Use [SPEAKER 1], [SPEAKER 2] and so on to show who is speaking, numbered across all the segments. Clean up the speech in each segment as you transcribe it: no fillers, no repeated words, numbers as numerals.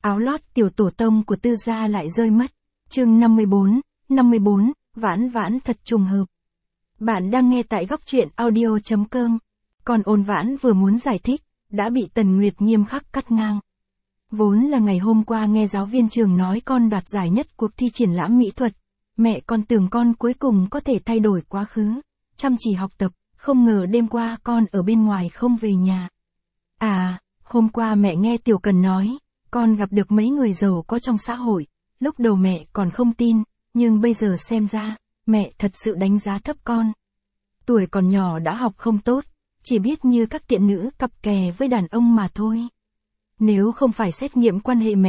[SPEAKER 1] áo lót tiểu tổ tông của Tư gia lại rơi mất. Chương 54, Vãn Vãn thật trùng hợp. Bạn đang nghe tại góc truyện audio.com. Còn Ôn Vãn vừa muốn giải thích, đã bị Tần Nguyệt nghiêm khắc cắt ngang. Vốn là ngày hôm qua nghe giáo viên trường nói con đoạt giải nhất cuộc thi triển lãm mỹ thuật, mẹ con tưởng con cuối cùng có thể thay đổi quá khứ, chăm chỉ học tập, không ngờ đêm qua con ở bên ngoài không về nhà. À, hôm qua mẹ nghe Tiểu Cần nói, con gặp được mấy người giàu có trong xã hội, lúc đầu mẹ còn không tin, nhưng bây giờ xem ra, mẹ thật sự đánh giá thấp con. Tuổi còn nhỏ đã học không tốt, chỉ biết như các tiện nữ cặp kè với đàn ông mà thôi. Nếu không phải xét nghiệm quan hệ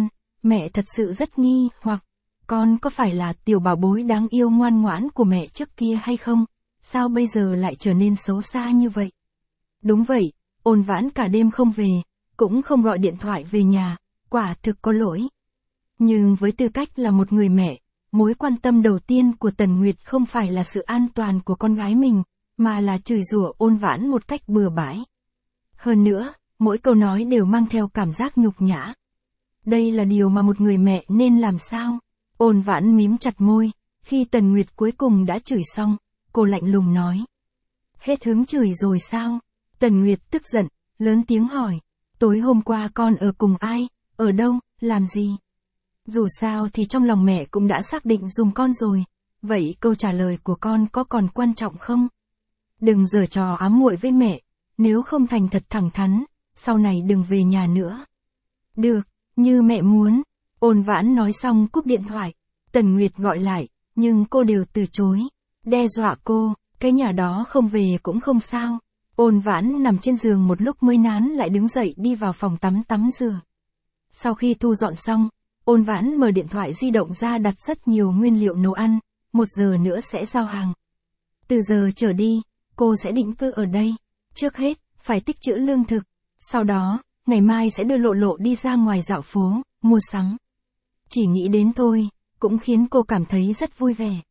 [SPEAKER 1] mẹ thật sự rất nghi hoặc, con có phải là tiểu bảo bối đáng yêu ngoan ngoãn của mẹ trước kia hay không? Sao bây giờ lại trở nên xấu xa như vậy? Đúng vậy, Ôn Vãn cả đêm không về, cũng không gọi điện thoại về nhà, quả thực có lỗi. Nhưng với tư cách là một người mẹ, mối quan tâm đầu tiên của Tần Nguyệt không phải là sự an toàn của con gái mình, mà là chửi rủa Ôn Vãn một cách bừa bãi. Hơn nữa, mỗi câu nói đều mang theo cảm giác nhục nhã. Đây là điều mà một người mẹ nên làm sao? Ôn Vãn mím chặt môi, khi Tần Nguyệt cuối cùng đã chửi xong, cô lạnh lùng nói. Hết hứng chửi rồi sao? Tần Nguyệt tức giận, lớn tiếng hỏi. Tối hôm qua con ở cùng ai, ở đâu, làm gì? Dù sao thì trong lòng mẹ cũng đã xác định dùm con rồi, vậy câu trả lời của con có còn quan trọng không? Đừng giở trò ám muội với mẹ, nếu không thành thật thẳng thắn, sau này đừng về nhà nữa. Được, như mẹ muốn. Ôn Vãn nói xong cúp điện thoại. Tần Nguyệt gọi lại, nhưng cô đều từ chối. Đe dọa cô, cái nhà đó không về cũng không sao. Ôn Vãn nằm trên giường một lúc mới nán lại đứng dậy đi vào phòng tắm rửa. Sau khi thu dọn xong, Ôn Vãn mở điện thoại di động ra đặt rất nhiều nguyên liệu nấu ăn, 1 giờ nữa sẽ giao hàng. Từ giờ trở đi, cô sẽ định cư ở đây. Trước hết, phải tích trữ lương thực. Sau đó, ngày mai sẽ đưa Lộ Lộ đi ra ngoài dạo phố, mua sắm. Chỉ nghĩ đến thôi, cũng khiến cô cảm thấy rất vui vẻ.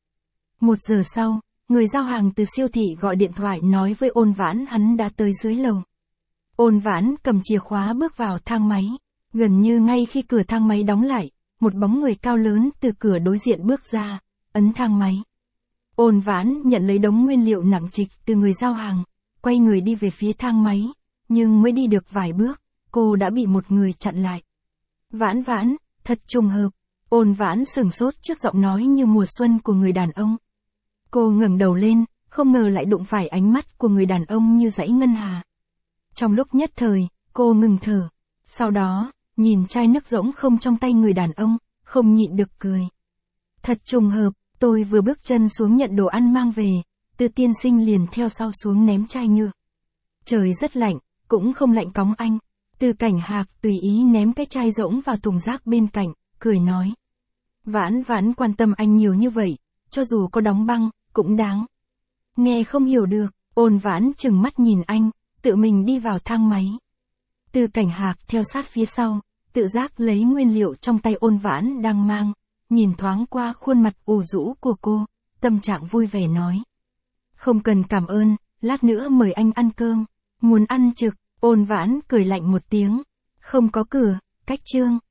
[SPEAKER 1] 1 giờ sau, người giao hàng từ siêu thị gọi điện thoại nói với Ôn Vãn hắn đã tới dưới lầu. Ôn Vãn cầm chìa khóa bước vào thang máy. Gần như ngay khi cửa thang máy đóng lại, một bóng người cao lớn từ cửa đối diện bước ra, ấn thang máy. Ôn Vãn nhận lấy đống nguyên liệu nặng trịch từ người giao hàng, quay người đi về phía thang máy, nhưng mới đi được vài bước, cô đã bị một người chặn lại. Vãn Vãn, thật trùng hợp. Ôn Vãn sửng sốt trước giọng nói như mùa xuân của người đàn ông. Cô ngẩng đầu lên, không ngờ lại đụng phải ánh mắt của người đàn ông như dãy ngân hà. Trong lúc nhất thời, cô ngừng thở. Sau đó, nhìn chai nước rỗng không trong tay người đàn ông, không nhịn được cười. Thật trùng hợp, tôi vừa bước chân xuống nhận đồ ăn mang về, Từ tiên sinh liền theo sau xuống ném chai nhựa. Trời rất lạnh, cũng không lạnh cóng anh. Từ Cảnh Hạc tùy ý ném cái chai rỗng vào thùng rác bên cạnh, cười nói. Vãn Vãn quan tâm anh nhiều như vậy, cho dù có đóng băng, cũng đáng. Nghe không hiểu được, Ôn Vãn chừng mắt nhìn anh, tự mình đi vào thang máy. Từ Cảnh Hạc theo sát phía sau, tự giác lấy nguyên liệu trong tay Ôn Vãn đang mang, nhìn thoáng qua khuôn mặt ủ rũ của cô, tâm trạng vui vẻ nói. Không cần cảm ơn, lát nữa mời anh ăn cơm. Muốn ăn trực, Ôn Vãn cười lạnh một tiếng. Không có cửa, cách chương.